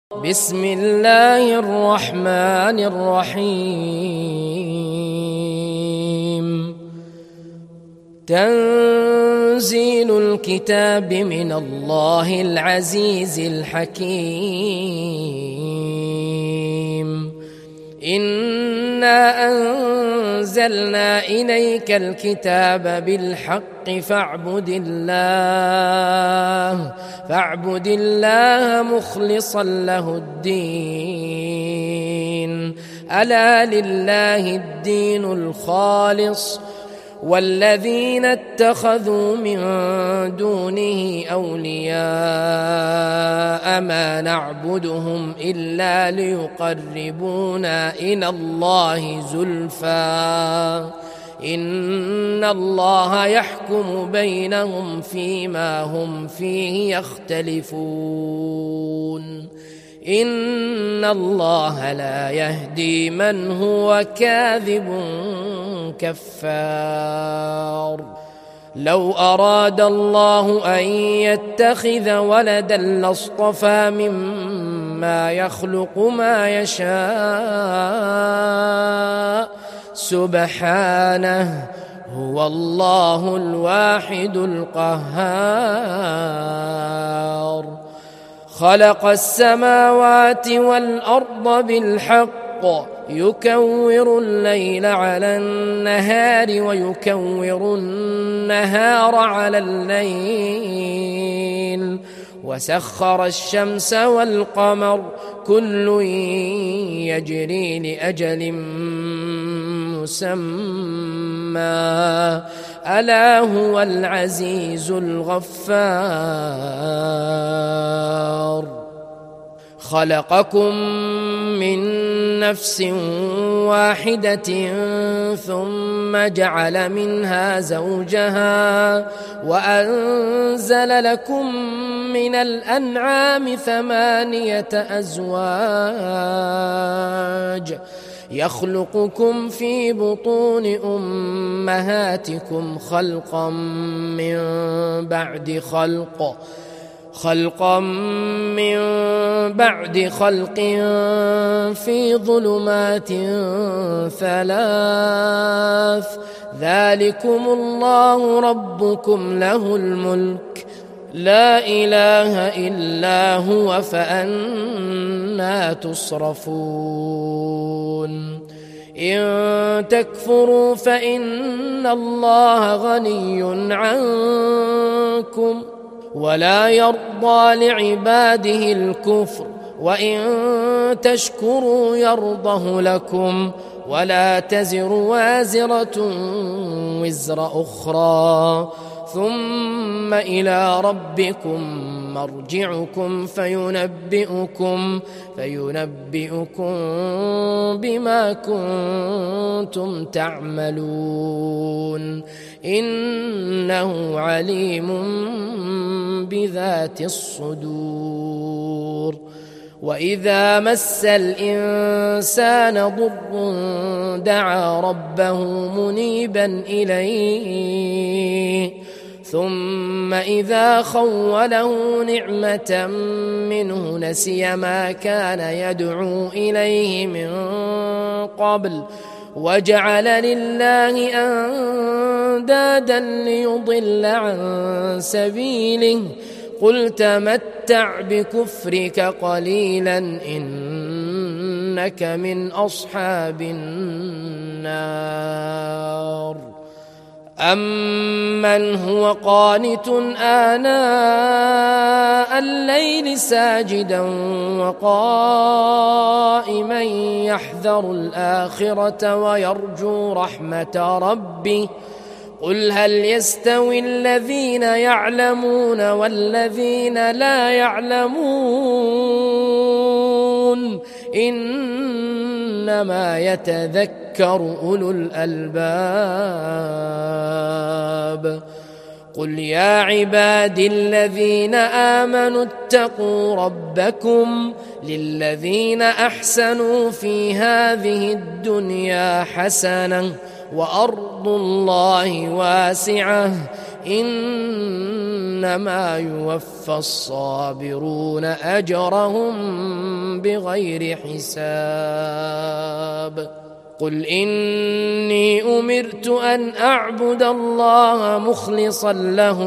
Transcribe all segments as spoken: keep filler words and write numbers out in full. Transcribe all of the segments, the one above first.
بسم الله الرحمن الرحيم تنزيل الكتاب من الله العزيز الحكيم إنا أنزلنا إليك الكتاب بالحق فاعبد الله فاعبد الله مخلصا له الدين ألا لله الدين الخالص والذين اتخذوا من دونه أولياء ما نعبدهم إلا ليقربونا إلى الله زلفى إن الله يحكم بينهم فيما هم فيه يختلفون إن الله لا يهدي من هو كاذب كفار لو أراد الله أن يتخذ ولدا لاصطفى مما يخلق ما يشاء سبحانه هو الله الواحد القهار خلق السماوات والأرض بالحق يكور الليل على النهار ويكور النهار على الليل وسخر الشمس والقمر كل يجري لأجل مسمى ألا هو العزيز الغفار خلقكم من نفس واحدة ثم جعل منها زوجها وأنزل لكم من الأنعام ثمانية أزواج يخلقكم في بطون أمهاتكم خلقا من بعد خلق خلقا من بعد خلق في ظلمات ثلاث ذلكم الله ربكم له الملك لا إله إلا هو فأنى تصرفون إن تكفروا فإن الله غني عنكم ولا يرضى لعباده الكفر وإن تشكروا يرضه لكم ولا تزر وازرة وزر أخرى ثم إلى ربكم مرجعكم فينبئكم فينبئكم بما كنتم تعملون إنه عليم بذات الصدور وإذا مس الإنسان ضر دعا ربه منيبا إليه ثم إذا خوله نعمة منه نسي ما كان يدعو إليه من قبل وجعل لله أندادا ليضل عن سبيله قل تمتع بكفرك قليلا إنك من أصحاب النار أمن هو قانت آناء الليل ساجدا وقائما يحذر الآخرة ويرجو رحمة ربه قل هل يستوي الذين يعلمون والذين لا يعلمون إنما يتذكر أولو الألباب قل يا عبادي الذين آمنوا اتقوا ربكم للذين أحسنوا في هذه الدنيا حسنة وأرض الله واسعة إنما يوفى الصابرون أجرهم بغير حساب قل إني أمرت أن أعبد الله مخلصا له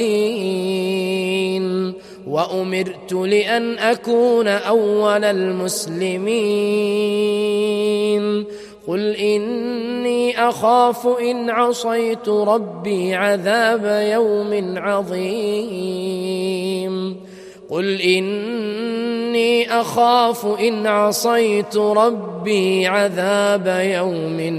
الدين وأمرت لأن أكون أول المسلمين قل إني أخاف إن عصيت ربي عذاب يوم عظيم قل إني أخاف إن عصيت ربي عذاب يوم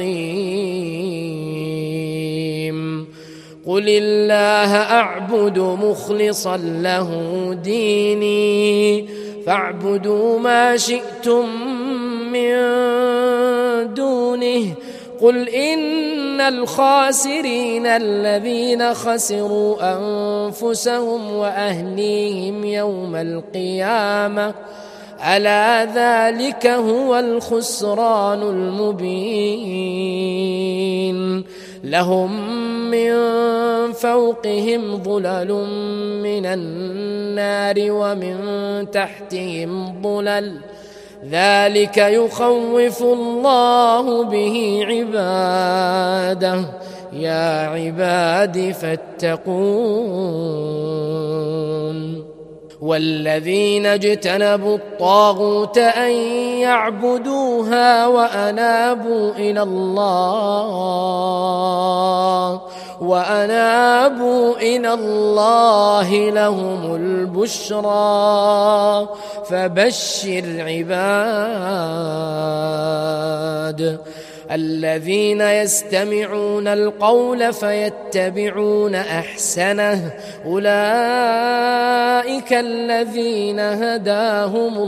عظيم قل الله أعبد مخلصا له ديني فاعبدوا ما شئتم من دونه قل إن الخاسرين الذين خسروا أنفسهم وأهليهم يوم القيامة ألا ذلك هو الخسران المبين لهم من فوقهم ظلل من النار ومن تحتهم ظلل ذلك يخوف الله به عباده يا عباد فاتقون والذين اجتنبوا الطاغوت أن يعبدوها وأنابوا إلى الله وأنابوا إلى الله لهم البشرى فبشر عباد الذين يستمعون القول فيتبعون أحسنه أولئك الذين هداهم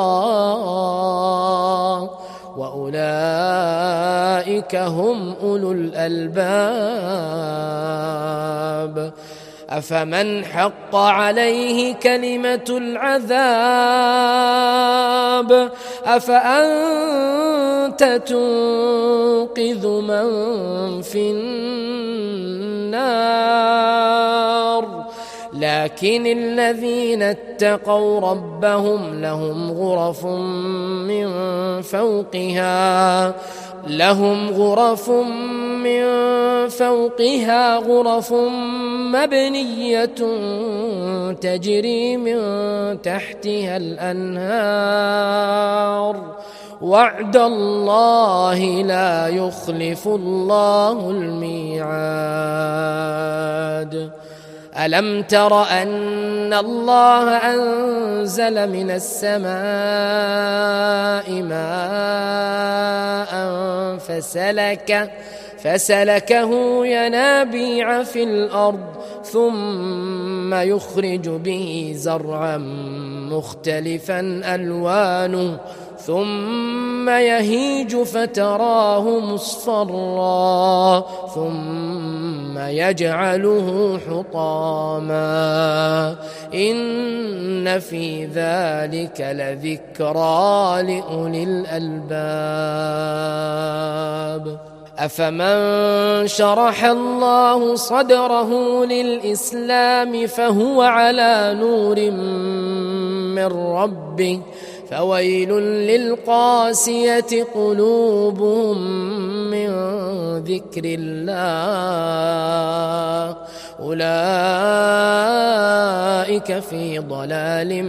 الله وأولئك هم أولو الألباب أفمن حق عليه كلمة العذاب أفأنت تنقذ من في النار لكن الذين اتقوا ربهم لهم غرف من فوقها لهم غرف من فوقها غرف مبنية تجري من تحتها الأنهار وعد الله لا يخلف الله الميعاد ألم تر أن الله أنزل من السماء ماء فسلك فسلكه ينابيع في الأرض ثم يخرج به زرعا مختلفا ألوانه ثم يهيج فتراه مصفرا ثم يجعله حطاما إن في ذلك لذكرى لأولي الألباب أفمن شرح الله صدره للإسلام فهو على نور من ربه فويل للقاسية قلوبهم من ذكر الله أولئك في ضلال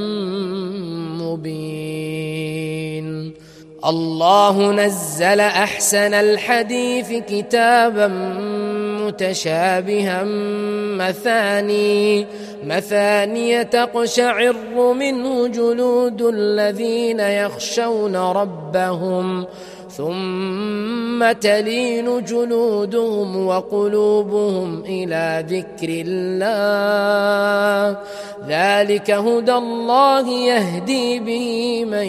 مبين الله نزل أحسن الحديث كتابا متشابها مثاني مثاني تقشعر منه جلود الذين يخشون ربهم ثم تلين جلودهم وقلوبهم إلى ذكر الله ذلك هدى الله يهدي به من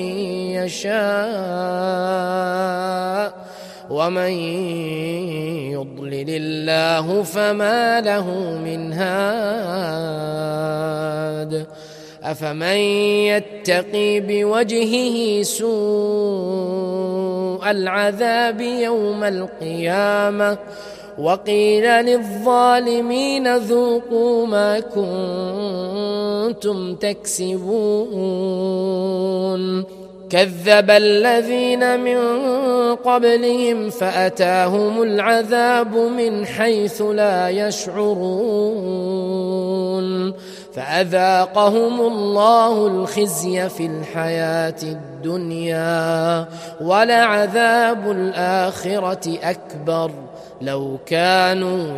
يشاء ومن يضلل الله فما له من هاد أفمن يتقي بوجهه سوء العذاب يوم القيامة وقيل للظالمين ذوقوا ما كنتم تكسبون كذب الذين من قبلهم فأتاهم العذاب من حيث لا يشعرون فأذاقهم الله الخزي في الحياة الدنيا ولعذاب الآخرة أكبر لو كانوا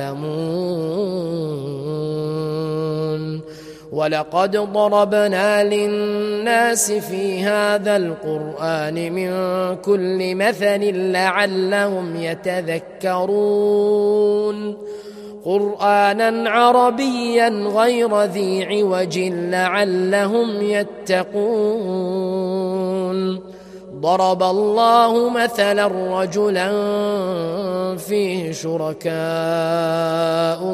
يعلمون ولقد ضربنا للناس في هذا القرآن من كل مثل لعلهم يتذكرون قرآنا عربيا غير ذي عوج لعلهم يتقون ضرب الله مثلا رجلا فيه شركاء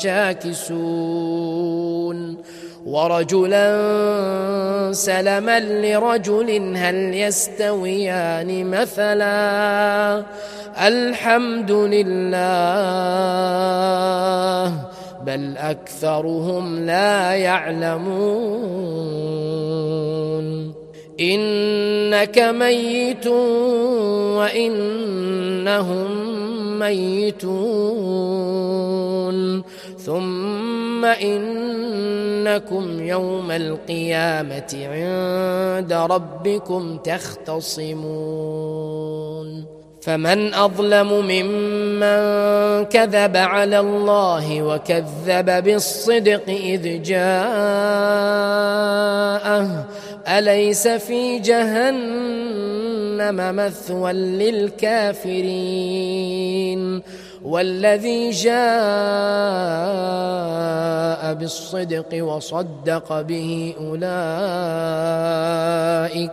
متشاكسون ورجلا سلما لرجل هل يستويان مثلا الحمد لله بل أكثرهم لا يعلمون إنك ميت وإنهم ميتون ثم إنكم يوم القيامة عند ربكم تختصمون فمن أظلم ممن كذب على الله وكذب بالصدق إذ جاءه أليس في جهنم مثوى للكافرين والذي جاء بالصدق وصدق به أولئك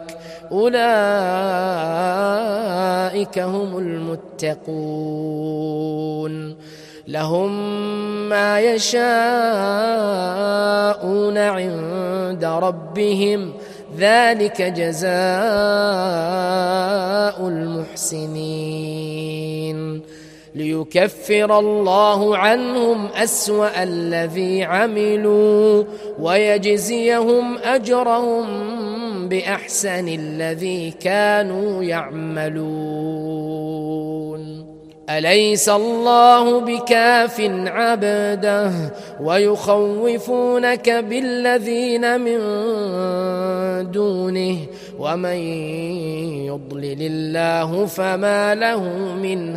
أولئك هم المتقون لهم ما يشاءون عند ربهم ذلك جزاء المحسنين ليكفر الله عنهم أسوأ الذي عملوا ويجزيهم أجرهم بأحسن الذي كانوا يعملون أليس الله بكاف عبده ويخوفونك بالذين من دونه ومن يضلل الله فما له من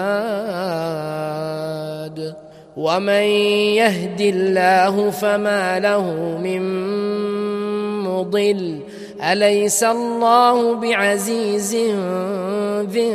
هاد ومن يهد الله فما له من مضل أليس الله بعزيز ذي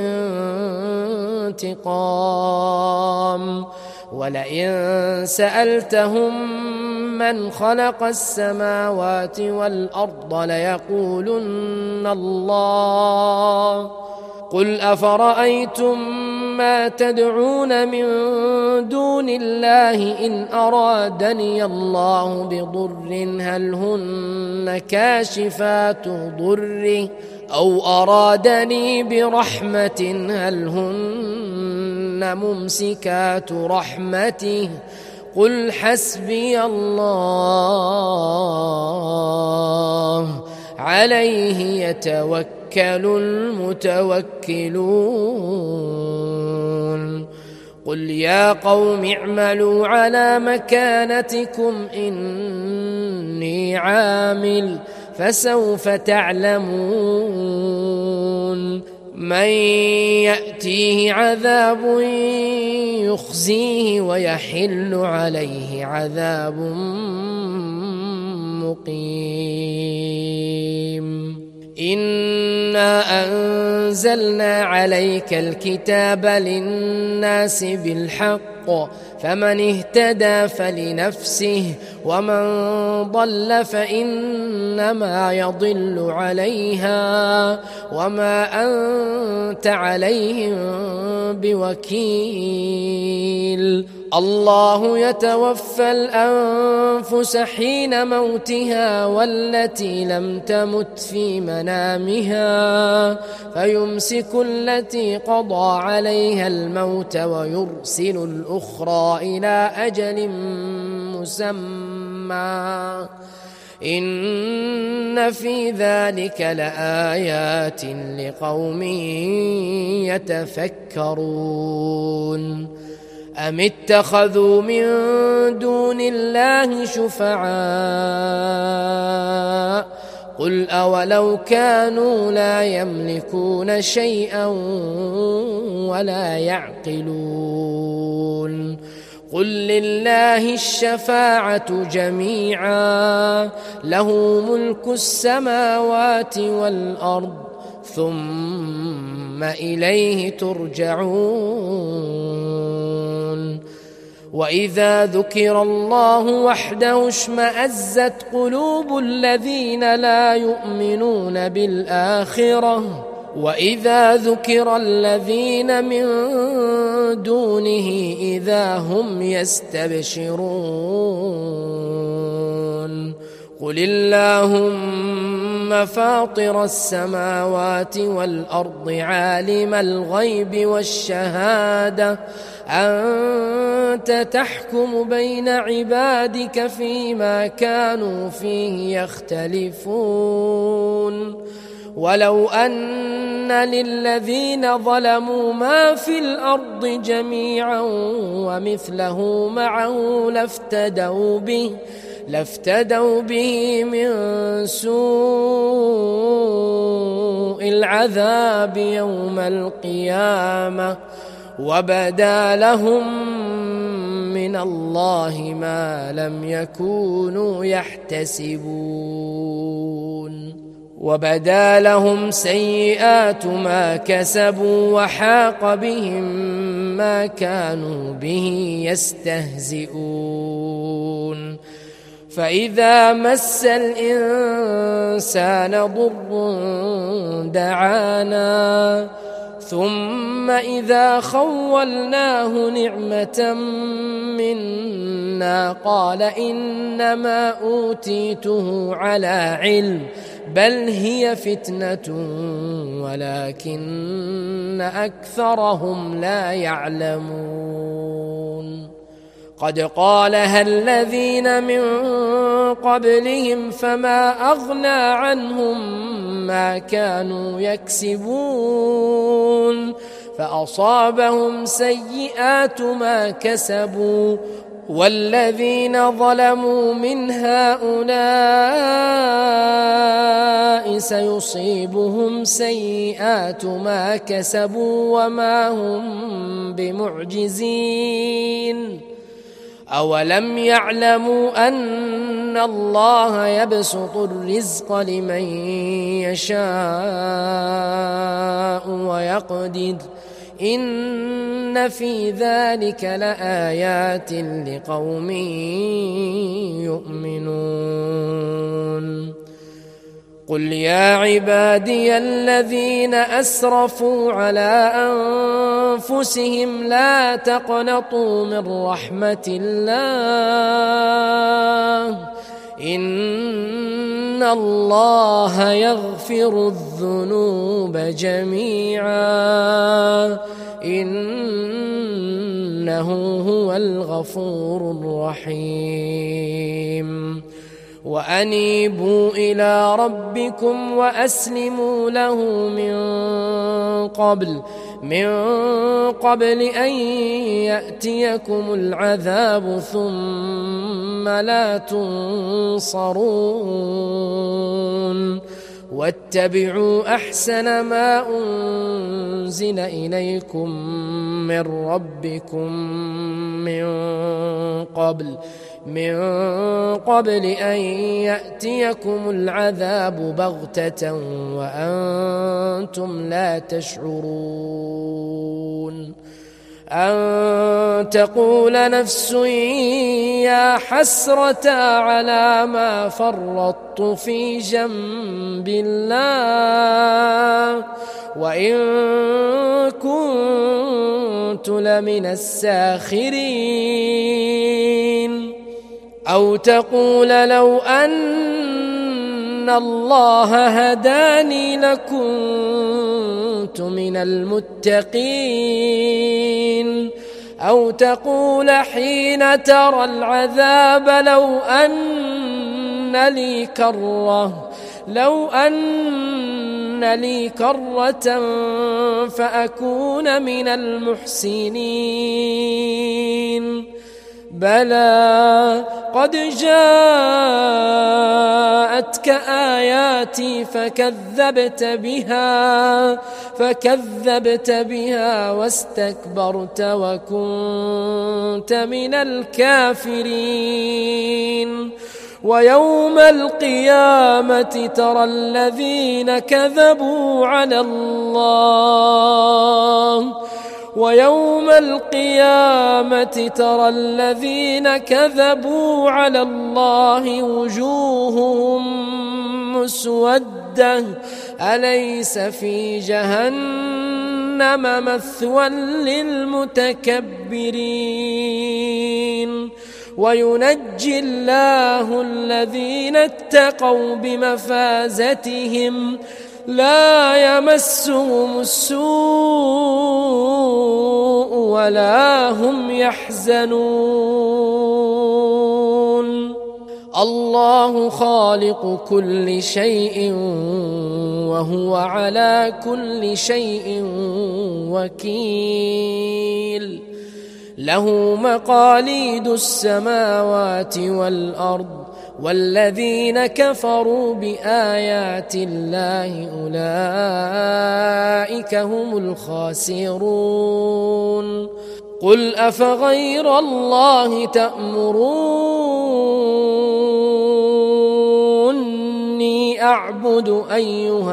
انتقام ولئن سألتهم من خلق السماوات والأرض ليقولن الله قل أفرأيتم ما تدعون من دون الله إن أرادني الله بضر هل هن كاشفات ضره أو أرادني برحمة هل هن ممسكات رحمته قل حسبي الله عليه يتوكل المتوكلون قل يا قوم اعملوا على مكانتكم إني عامل فسوف تعلمون من يأتيه عذاب يخزيه ويحل عليه عذاب مقيم إنا أنزلنا عليك الكتاب للناس بالحق فمن اهتدى فلنفسه ومن ضل فإنما يضل عليها وما أنت عليهم بوكيل. الله يتوفى الأنفس حين موتها والتي لم تمت في منامها فيمسك التي قضى عليها الموت ويرسل الأخرى إلى أجل مسمى إن في ذلك لآيات لقوم يتفكرون. أم اتخذوا من دون الله شفعاء قل أولو كانوا لا يملكون شيئا ولا يعقلون قل لله الشفاعة جميعا له ملك السماوات والأرض ثم إليه ترجعون. وإذا ذكر الله وحده اشمأزت قلوب الذين لا يؤمنون بالآخرة وإذا ذكر الذين من دونه إذا هم يستبشرون. قل اللهم فاطر السماوات والأرض عالم الغيب والشهادة أنت تحكم بين عبادك فيما كانوا فيه يختلفون ولو أن للذين ظلموا ما في الأرض جميعا ومثله معه لافتدوا به لافتدوا به من سوء العذاب يوم القيامة وبدا لهم من الله ما لم يكونوا يحتسبون وبدا لهم سيئات ما كسبوا وحاق بهم ما كانوا به يستهزئون. فإذا مس الإنسان ضر دعانا ثم إذا خولناه نعمة منا قال إنما أوتيته على علم بل هي فتنة ولكن أكثرهم لا يعلمون. قد قالها الذين من قبلهم فما أغنى عنهم ما كانوا يكسبون فأصابهم سيئات ما كسبوا والذين ظلموا من هؤلاء سيصيبهم سيئات ما كسبوا وما هم بمعجزين. أولم يعلموا أن الله يبسط الرزق لمن يشاء ويقدر إن في ذلك لآيات لقوم يؤمنون. قل يا عبادي الذين أسرفوا على أنفسهم لا تقنطوا من رحمة الله إن الله يغفر الذنوب جميعا إنه هو الغفور الرحيم. وأنيبوا إلى ربكم وأسلموا له من قبل من قبل أن يأتيكم العذاب ثم لا تنصرون. واتبعوا أحسن ما أنزل إليكم من ربكم من قبل من قبل أن يأتيكم العذاب بغتة وأنتم لا تشعرون. أن تقول نفس يا حسرة على ما فرطت في جنب الله وإن كنت لمن الساخرين. أو تقول لو أن الله هداني لكنت من المتقين. أو تقول حين ترى العذاب لو أن لي كرة لو أن لي كرة فأكون من المحسنين. بلى قد جاءتك آياتي فكذبت بها فكذبت بها واستكبرت وكنت من الكافرين. ويوم القيامة ترى الذين كذبوا على الله ويوم القيامة ترى الذين كذبوا على الله وجوههم مسودة أليس في جهنم مثوى للمتكبرين. وينجي الله الذين اتقوا بمفازتهم لا يمسهم السوء ولا هم يحزنون. الله خالق كل شيء وهو على كل شيء وكيل. له مقاليد السماوات والأرض والذين كفروا بآيات الله أولئك هم الخاسرون. قل أفغير الله تأمروني أعبد أيها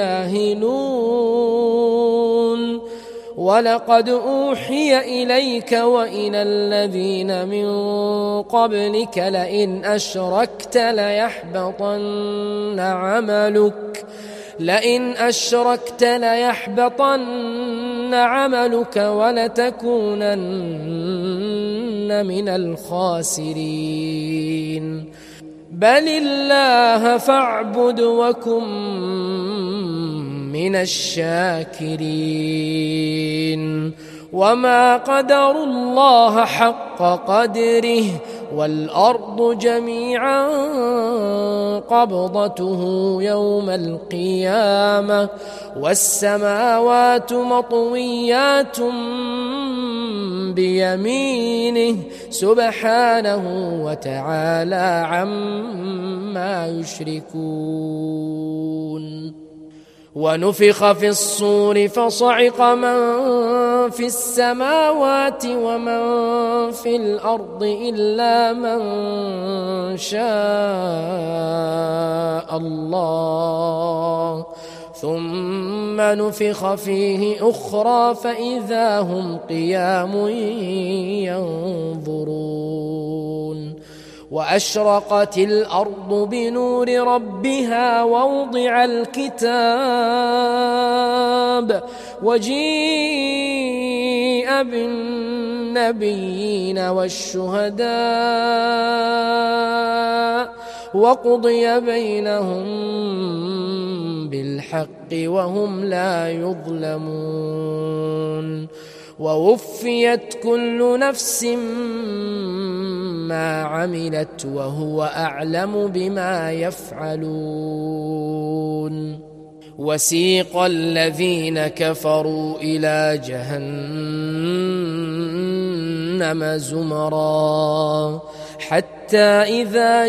الجاهلون. ولقد أوحي إليك وإلى الذين من قبلك لئن أشركت ليحبطن عملك لئن أشركت ليحبطن عملك ولتكونن من الخاسرين. بل الله فاعبد وكن من الشاكرين. وما قدروا الله حق قدره والأرض جميعا قبضته يوم القيامة والسماوات مطويات بيمينه سبحانه وتعالى عما يشركون. ونفخ في الصور فصعق من في السماوات ومن في الأرض إلا من شاء الله ثم نفخ فيه أخرى فإذا هم قيام ينظرون. وأشرقت الأرض بنور ربها ووضع الكتاب وجيء بالنبيين والشهداء وقضي بينهم بالحق وهم لا يظلمون. ووفيت كل نفس ما عملت وهو أعلم بما يفعلون. وسيق الذين كفروا إلى جهنم زمرا حتى إذا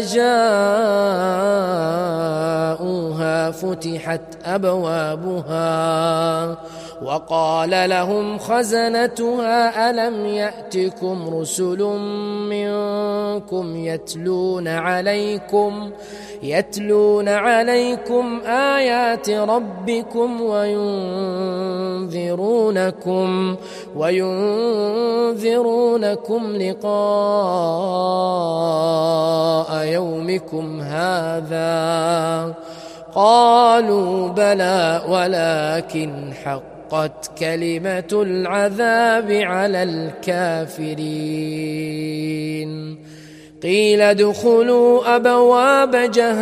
جاءوها فتحت أبوابها وقال لهم خزنتها ألم يأتكم رسل منكم يتلون عليكم يتلون عليكم آيات ربكم وينذرونكم وينذرونكم لقاء يومكم هذا قالوا بلى ولكن حقت كلمة العذاب على الكافرين قيل ادخلوا أبواب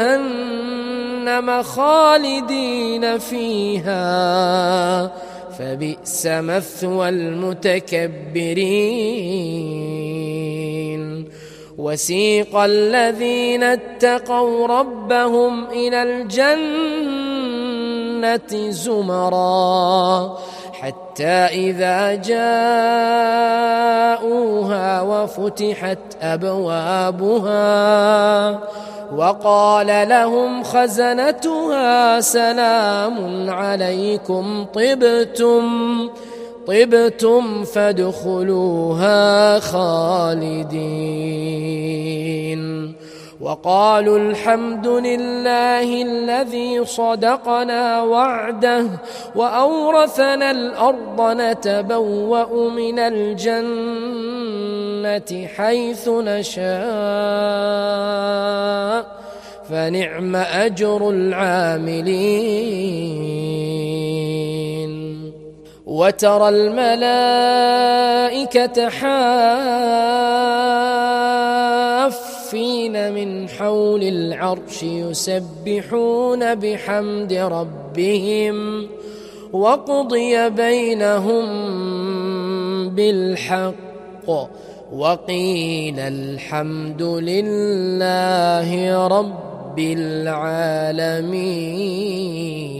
جهنم خالدين فيها فبئس مثوى المتكبرين وسيق الذين اتقوا ربهم إلى الجنة زمرا حتى إذا جاءوها وفتحت أبوابها وقال لهم خزنتها سلام عليكم طبتم طبتم فادخلوها خالدين وقالوا الحمد لله الذي صدقنا وعده وأورثنا الأرض نتبوأ من الجنة حيث نشاء فنعم أجر العاملين وترى الملائكة حافين من حول العرش يسبحون بحمد ربهم وقضي بينهم بالحق وقيل الحمد لله رب العالمين.